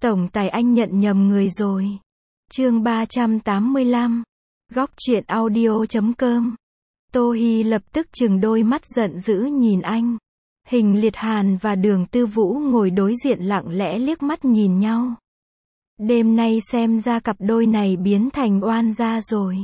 Tổng tài anh nhận nhầm người rồi. Chương 385. Góc truyện audio.com. Tô Hi lập tức trừng đôi mắt giận dữ nhìn anh. Hình Liệt Hàn và Đường Tư Vũ ngồi đối diện lặng lẽ liếc mắt nhìn nhau. Đêm nay xem ra cặp đôi này biến thành oan gia rồi.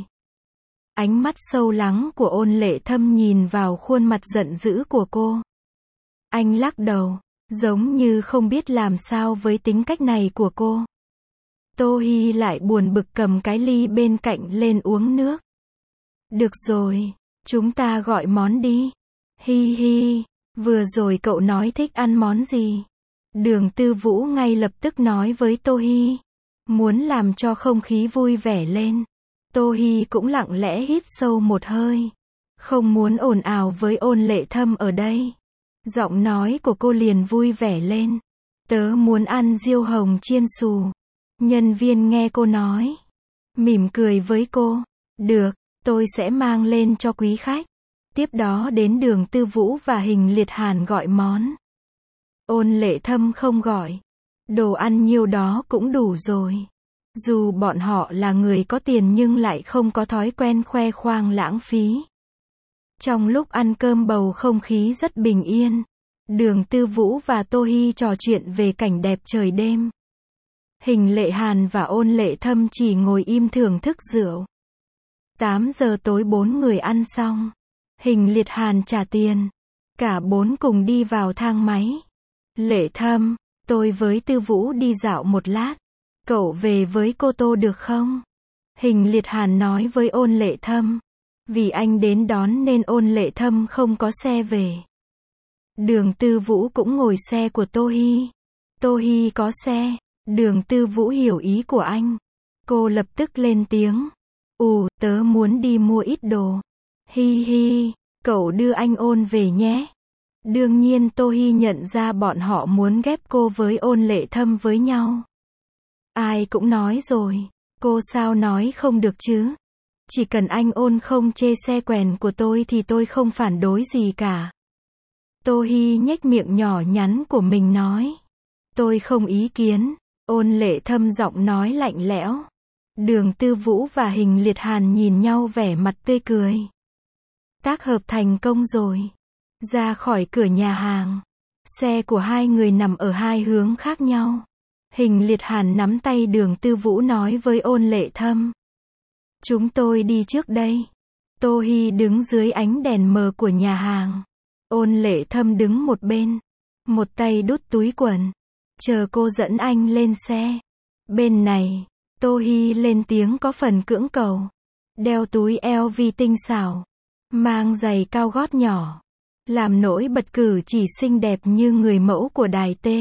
Ánh mắt sâu lắng của Ôn Lệ Thâm nhìn vào khuôn mặt giận dữ của cô. Anh lắc đầu, giống như không biết làm sao với tính cách này của cô. Tô Hi lại buồn bực cầm cái ly bên cạnh lên uống nước. Được rồi, chúng ta gọi món đi. Hi hi, vừa rồi cậu nói thích ăn món gì? Đường Tư Vũ ngay lập tức nói với Tô Hi, muốn làm cho không khí vui vẻ lên. Tô Hi cũng lặng lẽ hít sâu một hơi, không muốn ồn ào với Ôn Lệ Thâm ở đây. Giọng nói của cô liền vui vẻ lên. Tớ muốn ăn diêu hồng chiên xù. Nhân viên nghe cô nói, mỉm cười với cô. Được, tôi sẽ mang lên cho quý khách. Tiếp đó đến Đường Tư Vũ và Hình Liệt Hàn gọi món. Ôn Lệ Thâm không gọi. Đồ ăn nhiêu đó cũng đủ rồi. Dù bọn họ là người có tiền nhưng lại không có thói quen khoe khoang lãng phí. Trong lúc ăn cơm bầu không khí rất bình yên. Đường Tư Vũ và Tô Hi trò chuyện về cảnh đẹp trời đêm. Hình Lệ Hàn và Ôn Lệ Thâm chỉ ngồi im thưởng thức rượu. 8 giờ tối 4 người ăn xong. Hình Liệt Hàn trả tiền. Cả 4 cùng đi vào thang máy. Lệ Thâm, tôi với Tư Vũ đi dạo một lát. Cậu về với cô Tô được không? Hình Liệt Hàn nói với Ôn Lệ Thâm. Vì anh đến đón nên Ôn Lệ Thâm không có xe về. Đường Tư Vũ cũng ngồi xe của Tô Hi. Tô Hi có xe. Đường Tư Vũ hiểu ý của anh. Cô lập tức lên tiếng. Tớ muốn đi mua ít đồ. Hi hi, cậu đưa anh Ôn về nhé. Đương nhiên Tô Hi nhận ra bọn họ muốn ghép cô với Ôn Lệ Thâm với nhau. Ai cũng nói rồi, cô sao nói không được chứ? Chỉ cần anh Ôn không chê xe quèn của tôi thì tôi không phản đối gì cả. Tô Hi nhếch miệng nhỏ nhắn của mình nói. Tôi không ý kiến. Ôn Lệ Thâm giọng nói lạnh lẽo. Đường Tư Vũ và Hình Liệt Hàn nhìn nhau vẻ mặt tươi cười. Tác hợp thành công rồi. Ra khỏi cửa nhà hàng. Xe của hai người nằm ở hai hướng khác nhau. Hình Liệt Hàn nắm tay Đường Tư Vũ nói với Ôn Lệ Thâm. Chúng tôi đi trước đây. Tô Hi đứng dưới ánh đèn mờ của nhà hàng. Ôn Lệ Thâm đứng một bên. Một tay đút túi quần. Chờ cô dẫn anh lên xe. Bên này, Tô Hi lên tiếng có phần cưỡng cầu. Đeo túi LV tinh xảo. Mang giày cao gót nhỏ. Làm nổi bật cử chỉ xinh đẹp như người mẫu của đài T.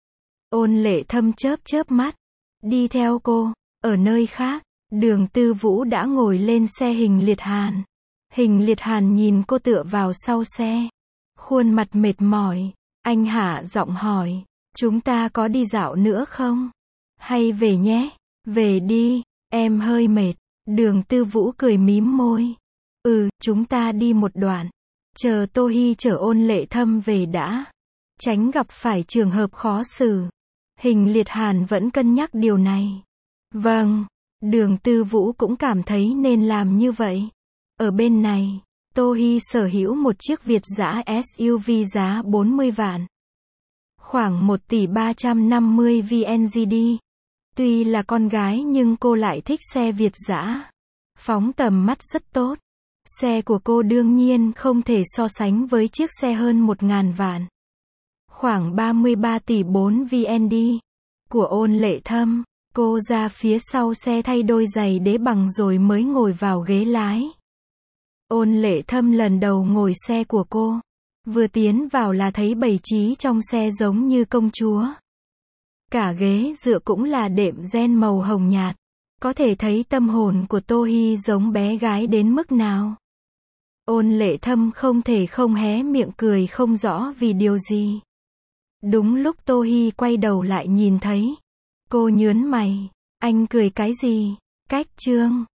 Ôn Lệ Thâm chớp chớp mắt. Đi theo cô. Ở nơi khác, Đường Tư Vũ đã ngồi lên xe Hình Liệt Hàn. Hình Liệt Hàn nhìn cô tựa vào sau xe. Khuôn mặt mệt mỏi. Anh hạ giọng hỏi. Chúng ta có đi dạo nữa không? Hay về nhé? Về đi, em hơi mệt. Đường Tư Vũ cười mím môi. Chúng ta đi một đoạn. Chờ Tô Hi chở Ôn Lệ Thâm về đã. Tránh gặp phải trường hợp khó xử. Hình Liệt Hàn vẫn cân nhắc điều này. Vâng, Đường Tư Vũ cũng cảm thấy nên làm như vậy. Ở bên này, Tô Hi sở hữu một chiếc Việt dã SUV giá 40 vạn. Khoảng 1 tỷ 350 VNGD. Tuy là con gái nhưng cô lại thích xe Việt dã. Phóng tầm mắt rất tốt. Xe của cô đương nhiên không thể so sánh với chiếc xe hơn 1.000 vạn. Khoảng 33 tỷ 4 VND. Của Ôn Lệ Thâm. Cô ra phía sau xe thay đôi giày đế bằng rồi mới ngồi vào ghế lái. Ôn Lệ Thâm lần đầu ngồi xe của cô. Vừa tiến vào là thấy bày trí trong xe giống như công chúa. Cả ghế dựa cũng là đệm ren màu hồng nhạt. Có thể thấy tâm hồn của Tô Hi giống bé gái đến mức nào. Ôn Lệ Thâm không thể không hé miệng cười không rõ vì điều gì. Đúng lúc Tô Hi quay đầu lại nhìn thấy. Cô nhớn mày. Anh cười cái gì? Cách trương.